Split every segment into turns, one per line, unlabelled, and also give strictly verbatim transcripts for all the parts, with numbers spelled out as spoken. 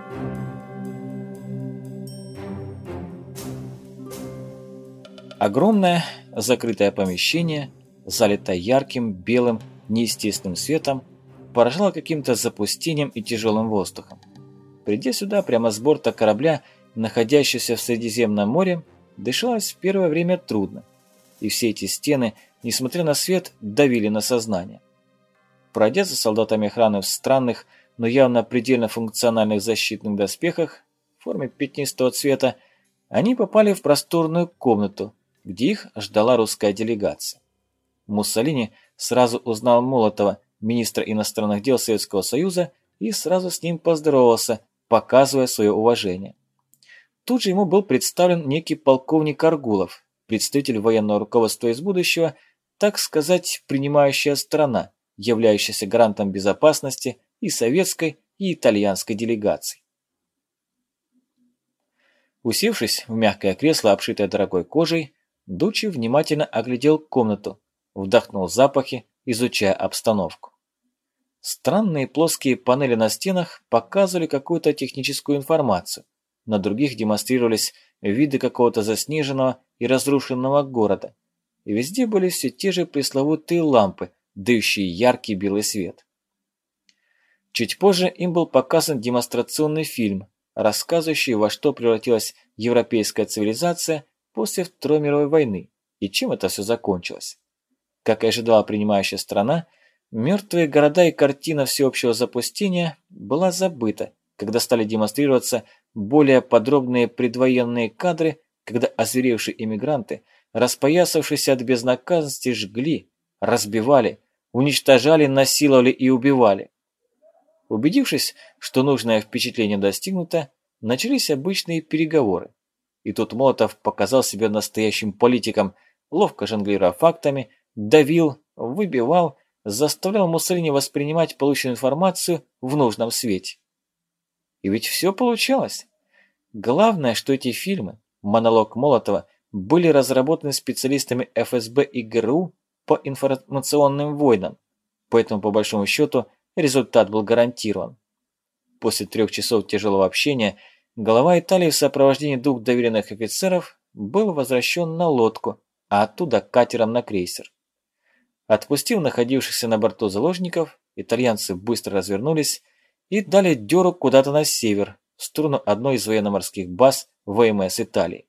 Огромное закрытое помещение, залитое ярким, белым, неестественным светом, поражало каким-то запустением и тяжелым воздухом. Придя сюда прямо с борта корабля, находящегося в Средиземном море, дышалось в первое время трудно, и все эти стены, несмотря на свет, давили на сознание. Пройдя за солдатами охраны в странных, но явно предельно функциональных защитных доспехах в форме пятнистого цвета, они попали в просторную комнату, где их ждала русская делегация. Муссолини сразу узнал Молотова, министра иностранных дел Советского Союза, и сразу с ним поздоровался, показывая свое уважение. Тут же ему был представлен некий полковник Аргулов, представитель военного руководства из будущего, так сказать, принимающая сторона, являющаяся гарантом безопасности и советской, и итальянской делегаций. Усевшись в мягкое кресло, обшитое дорогой кожей, Дуччи внимательно оглядел комнату, вдохнул запахи, изучая обстановку. Странные плоские панели на стенах показывали какую-то техническую информацию, на других демонстрировались виды какого-то заснеженного и разрушенного города, и везде были все те же пресловутые лампы, дающие яркий белый свет. Чуть позже им был показан демонстрационный фильм, рассказывающий, во что превратилась европейская цивилизация после Второй мировой войны и чем это все закончилось. Как и ожидала принимающая страна, мертвые города и картина всеобщего запустения была забыта, когда стали демонстрироваться более подробные предвоенные кадры, когда озверевшие иммигранты, распоясавшиеся от безнаказанности, жгли, разбивали, уничтожали, насиловали и убивали. Убедившись, что нужное впечатление достигнуто, начались обычные переговоры. И тут Молотов показал себя настоящим политиком, ловко жонглируя фактами, давил, выбивал, заставлял Муссолини воспринимать полученную информацию в нужном свете. И ведь все получалось. Главное, что эти фильмы, монолог Молотова, были разработаны специалистами эф эс бэ и гэ эр у по информационным войнам, поэтому, по большому счету, результат был гарантирован. После трех часов тяжелого общения глава Италии в сопровождении двух доверенных офицеров был возвращен на лодку, а оттуда катером на крейсер. Отпустив находившихся на борту заложников, итальянцы быстро развернулись и дали дёру куда-то на север, в сторону одной из военно-морских баз вэ эм эс Италии.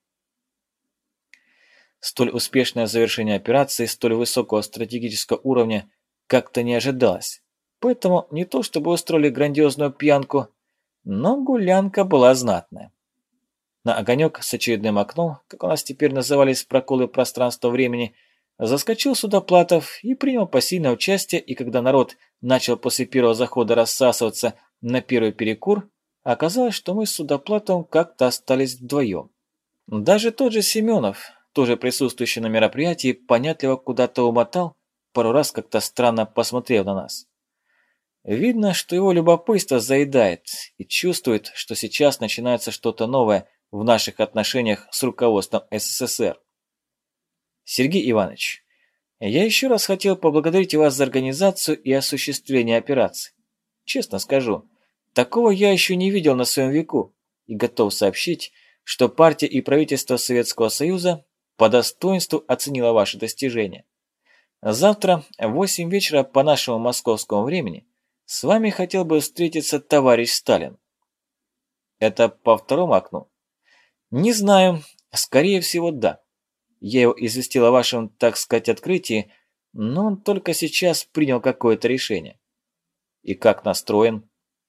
Столь успешное завершение операции, столь высокого стратегического уровня как-то не ожидалось, поэтому не то чтобы устроили грандиозную пьянку, но гулянка была знатная. На огонек с очередным окном, как у нас теперь назывались проколы пространства-времени, заскочил Судоплатов и принял посильное участие, и когда народ начал после первого захода рассасываться на первый перекур, оказалось, что мы с Судоплатовым как-то остались вдвоем. Даже тот же Семенов, тоже присутствующий на мероприятии, понятливо куда-то умотал, пару раз как-то странно посмотрев на нас. Видно, что его любопытство заедает и чувствует, что сейчас начинается что-то новое в наших отношениях с руководством эс эс эс эр. Сергей Иванович, я еще раз хотел поблагодарить вас за организацию и осуществление операции. Честно скажу, такого я еще не видел на своем веку и готов сообщить, что партия и правительство Советского Союза по достоинству оценило ваши достижения. Завтра в восемь вечера по нашему московскому времени с вами хотел бы встретиться товарищ Сталин. Это по второму окну? Не знаю, скорее всего, да. Я его известил о вашем, так сказать, открытии, но он только сейчас принял какое-то решение. И как настроен?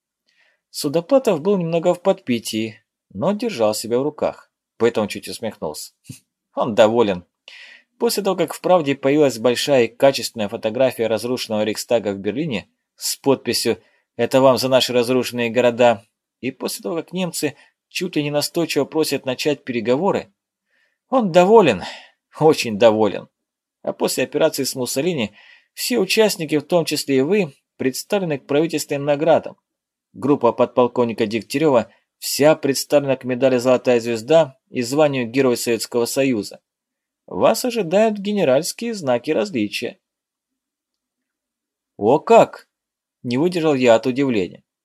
Судоплатов был немного в подпитии, но держал себя в руках, поэтому чуть усмехнулся. Он доволен. После того, как в «Правде» появилась большая и качественная фотография разрушенного Рейхстага в Берлине с подписью «Это вам за наши разрушенные города», и после того, как немцы чуть ли не настойчиво просят начать переговоры, он доволен, очень доволен. А после операции с Муссолини все участники, в том числе и вы, представлены к правительственным наградам. Группа подполковника Дегтярева вся представлена к медали «Золотая звезда» и званию Герой Советского Союза. Вас ожидают генеральские знаки различия. О как! Не выдержал я от удивления.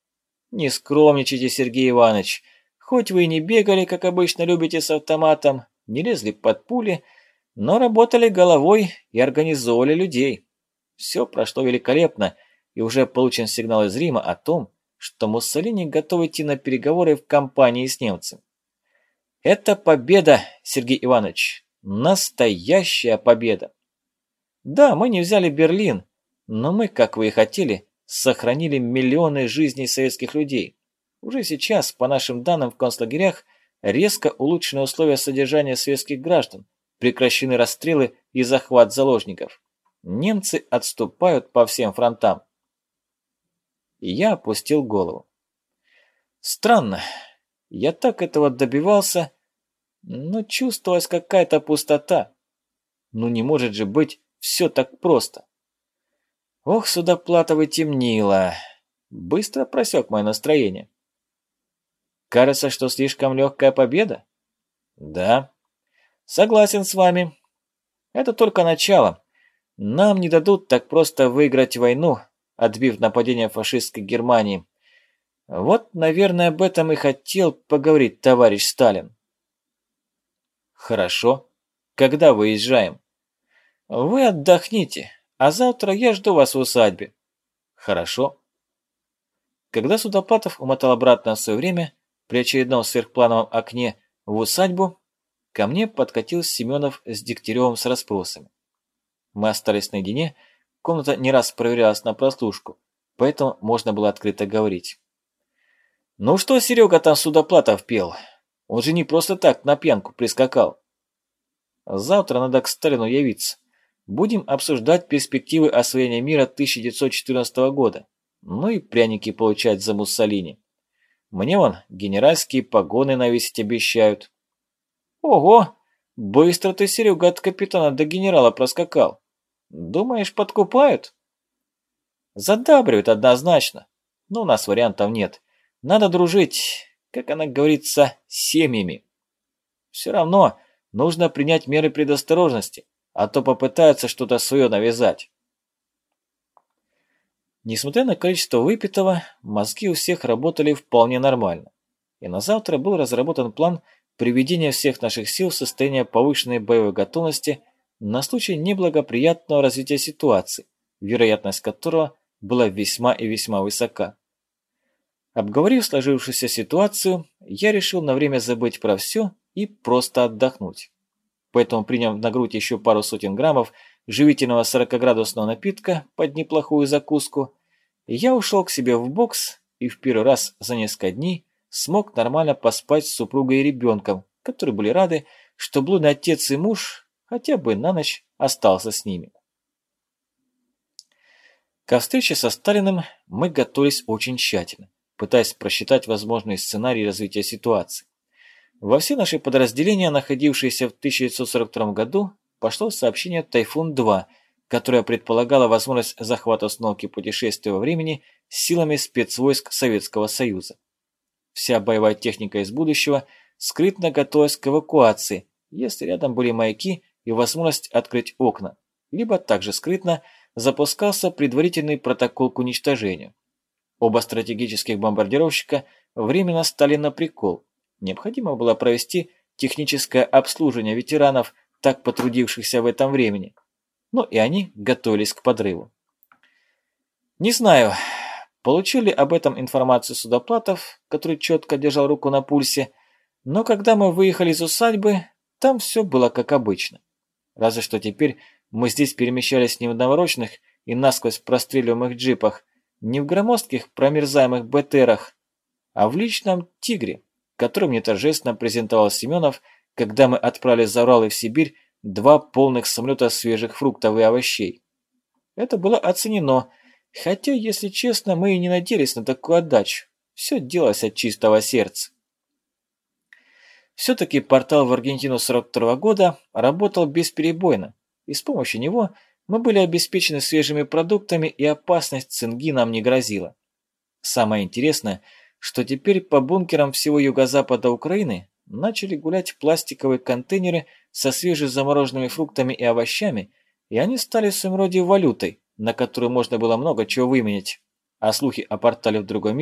Не скромничайте, Сергей Иванович. Хоть вы и не бегали, как обычно любите, с автоматом, не лезли под пули, но работали головой и организовывали людей. Все прошло великолепно, и уже получен сигнал из Рима о том, что Муссолини готов идти на переговоры в кампании с немцами. Это победа, Сергей Иванович, настоящая победа. Да, мы не взяли Берлин, но мы, как вы и хотели, сохранили миллионы жизней советских людей. Уже сейчас, по нашим данным, в концлагерях резко улучшены условия содержания советских граждан, прекращены расстрелы и захват заложников. Немцы отступают по всем фронтам. И я опустил голову. Странно, я так этого добивался, но чувствовалась какая-то пустота. Ну не может же быть все так просто. Ох, Судоплатов и темнило. Быстро просек мое настроение. Кажется, что слишком легкая победа? Да. Согласен с вами. Это только начало. Нам не дадут так просто выиграть войну, отбив нападение фашистской Германии. Вот, наверное, об этом и хотел поговорить товарищ Сталин. Хорошо. Когда выезжаем? Вы отдохните, а завтра я жду вас в усадьбе. Хорошо. Когда Судоплатов умотал обратно в свое время, при очередном сверхплановом окне в усадьбу, ко мне подкатил Семенов с Дегтяревым с расспросами. Мы остались наедине, комната не раз проверялась на прослушку, поэтому можно было открыто говорить. Ну что Серега там Судоплатов пел? Он же не просто так на пьянку прискакал. Завтра надо к Сталину явиться. Будем обсуждать перспективы освоения мира тысяча девятьсот четырнадцатого года. Ну и пряники получать за Муссолини. Мне вон генеральские погоны навесить обещают. Ого, быстро ты, Серега, от капитана до генерала проскакал. Думаешь, подкупают? Задабривают однозначно. Но у нас вариантов нет. Надо дружить, как она говорится, семьями. Все равно нужно принять меры предосторожности, а то попытаются что-то свое навязать. Несмотря на количество выпитого, мозги у всех работали вполне нормально. И на завтра был разработан план приведения всех наших сил в состояние повышенной боевой готовности на случай неблагоприятного развития ситуации, вероятность которого была весьма и весьма высока. Обговорив сложившуюся ситуацию, я решил на время забыть про все и просто отдохнуть. Поэтому, приняв на грудь еще пару сотен граммов живительного сорокаградусного напитка под неплохую закуску, я ушел к себе в бокс и в первый раз за несколько дней смог нормально поспать с супругой и ребенком, которые были рады, что блудный отец и муж хотя бы на ночь остался с ними. Ко встрече со Сталиным мы готовились очень тщательно, пытаясь просчитать возможные сценарии развития ситуации. Во все наши подразделения, находившиеся в тысяча девятьсот сорок втором году, пошло сообщение «Тайфун-два», которое предполагало возможность захвата установки путешествия во времени силами спецвойск Советского Союза. Вся боевая техника из будущего скрытно готовилась к эвакуации, если рядом были маяки и возможность открыть окна, либо также скрытно запускался предварительный протокол к уничтожению. Оба стратегических бомбардировщика временно стали на прикол. Необходимо было провести техническое обслуживание ветеранов, так потрудившихся в этом времени. Ну и они готовились к подрыву. Не знаю, получил ли об этом информацию Судоплатов, который четко держал руку на пульсе, но когда мы выехали из усадьбы, там все было как обычно. Разве что теперь мы здесь перемещались не в навороченных и насквозь простреливаемых джипах, не в громоздких промерзаемых БТРах, а в личном «Тигре», который мне торжественно презентовал Семенов, когда мы отправились за Урал и в Сибирь два полных самолета свежих фруктов и овощей. Это было оценено, хотя, если честно, мы и не надеялись на такую отдачу. Все делалось от чистого сердца. Все-таки портал в Аргентину сорок второго года работал бесперебойно, и с помощью него мы были обеспечены свежими продуктами, и опасность цинги нам не грозила. Самое интересное, что теперь по бункерам всего юго-запада Украины начали гулять пластиковые контейнеры со свежезамороженными фруктами и овощами, и они стали в своем роде валютой, на которую можно было много чего выменять, а слухи о портале в другой мир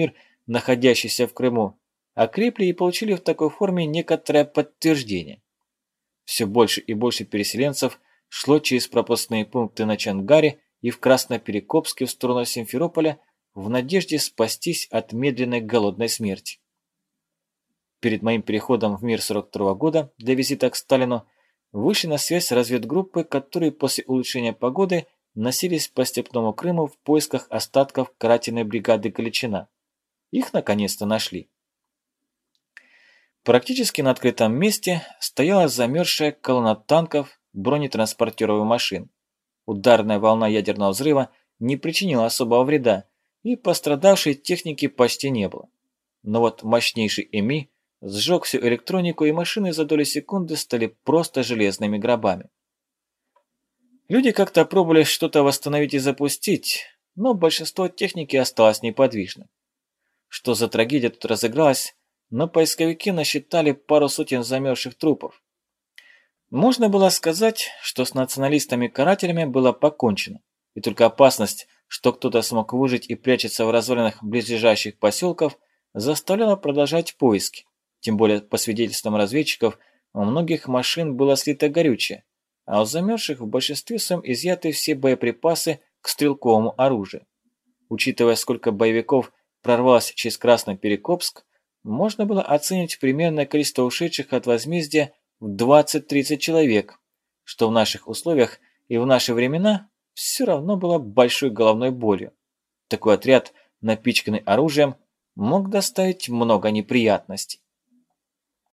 находящийся в Крыму, окрепли и получили в такой форме некоторое подтверждение. Все больше и больше переселенцев шло через пропускные пункты на Чангаре и в Красноперекопске в сторону Симферополя в надежде спастись от медленной голодной смерти. Перед моим переходом в мир сорок второго года для визита к Сталину вышли на связь разведгруппы, которые после улучшения погоды носились по степному Крыму в поисках остатков карательной бригады Галичина. Их наконец-то нашли. Практически на открытом месте стояла замерзшая колонна танков, бронетранспортеров и машин. Ударная волна ядерного взрыва не причинила особого вреда, и пострадавшей техники почти не было. Но вот мощнейший ЭМИ сжег всю электронику, и машины за доли секунды стали просто железными гробами. Люди как-то пробовали что-то восстановить и запустить, но большинство техники осталось неподвижным. Что за трагедия тут разыгралась, но поисковики насчитали пару сотен замерзших трупов. Можно было сказать, что с националистами-карателями было покончено, и только опасность, что кто-то смог выжить и прячется в развалинах близлежащих поселков, заставляла продолжать поиски. Тем более, по свидетельствам разведчиков, у многих машин было слито горючее, а у замерзших в большинстве своем изъяты все боеприпасы к стрелковому оружию. Учитывая, сколько боевиков прорвалось через Красноперекопск, можно было оценить примерное количество ушедших от возмездия в двадцать-тридцать человек, что в наших условиях и в наши времена все равно было большой головной болью. Такой отряд, напичканный оружием, мог доставить много неприятностей.